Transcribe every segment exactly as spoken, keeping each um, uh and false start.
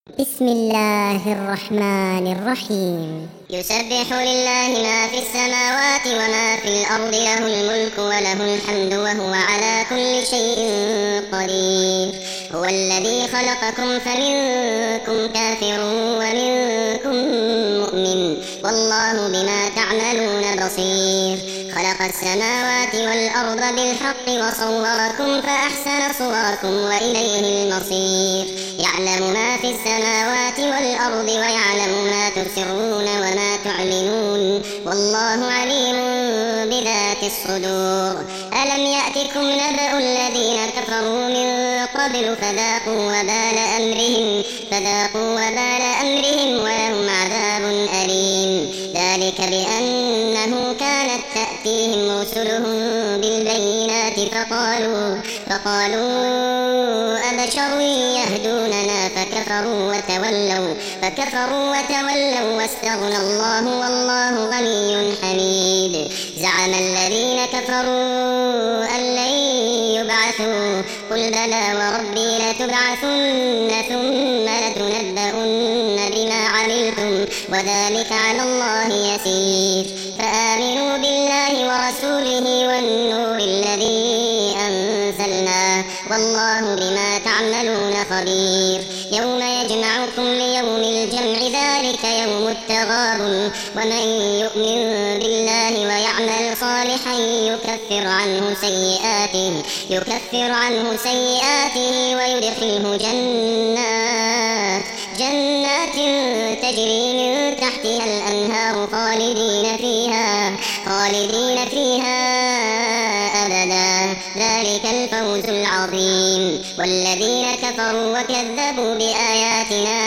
بسم الله الرحمن الرحيم. يسبح لله ما في السماوات وما في الأرض، له الملك وله الحمد وهو على كل شيء قدير. هو الذي خلقكم فمنكم كافر ومنكم مؤمن، والله بما تعملون بصير. خلق السماوات والأرض بالحق وصوركم فأحسن صوركم وإليه المصير. يعلم ما في السماوات والأرض ويعلم ما تسرون وما تعلنون، والله عليم بذات الصدور. ألم يأتكم نبأ الذين كفروا من قبل فذاقوا وبال أمرهم فذاقوا وبال أمرهم ولهم عذاب أليم. ذلك بأنه كانت تأتيهم رسلهم بالبينات فقالوا فقالوا أبشر يهدوننا فكفروا وتولوا فكفروا وتولوا واستغنى الله والله غني حميد. زعم الذين كفروا أن لن يبعثوا، قل بلى وربي لتبعثن ثم لتنبؤن بما عملتم وذلك على الله يسير. فآمنوا بالله ورسوله والنور الذي أنزلنا، والله بما تعملون خبير. يوم يجمعكم ليوم الجمع ذلك يوم التغابن، ومن يؤمن بالله ويعمل صالحا يكفر عنه سيئاته يكفر عنه سيئاته ويدخله جنات جنات تجري من تحتها الأنهار خالدين فيها خالدين فيها أبدا، ذلك الفوز العظيم. والذين كفروا وكذبوا بآياتنا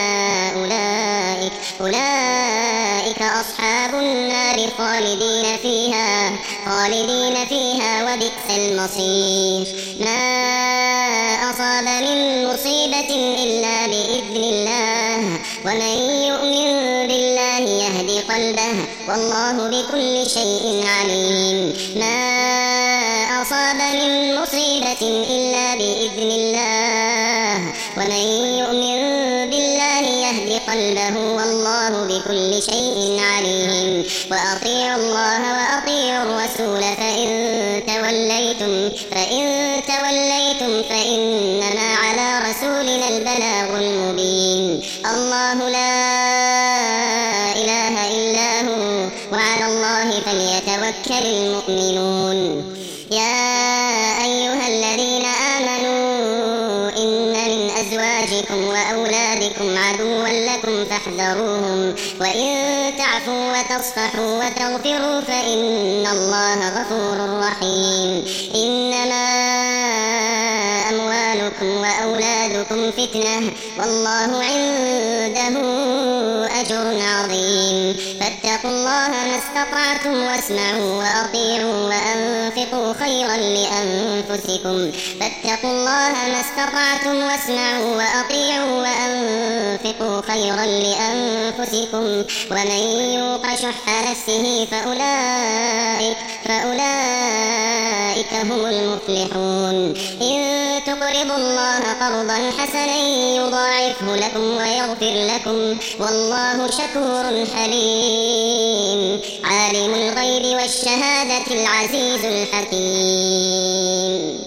أولئك أولئك أصحاب النار خالدين فيها خالدين فيها وبئس المصير. ما أصاب من مصيبة إلا بإذن الله، ومن يؤمن بالله يهدي قلبه، والله بكل شيء عليم. ما أصاب من مصيبة إلا بإذن الله، ومن يؤمن بالله يهدي قلبه، والله بكل شيء عليم. وأطيعوا الله وأطيعوا الرسول فإن توليتم فإن توليتم فإنما على رسولنا البلاغ المبين. الله لا إله إلا هو، وعلى الله فليتوكل المؤمنون. يا أيها الذين آمنوا إن من أزواجكم وأولادكم عدوا لكم فاحذروهم، وإن تعفوا وتصفحوا وتغفروا فإن الله غفور رحيم. إنما أموالكم وأولادكم فتنة، والله عنده أجر عظيم. فاتقوا الله ما استطعتم واسمعوا وأطيعوا وأنفقوا خيرا لأنفسكم فاتقوا الله ما استطعتم واسمعوا وأطيعوا وأنفقوا خيرا لأنفسكم ومن يوق شح نفسه فأولئك فأولئك هم المفلحون. إن تقرضوا الله قرضا حسنا يضاعفه لكم ويغفر لكم، والله شكور حليم. عالم الغيب والشهادة العزيز الحكيم.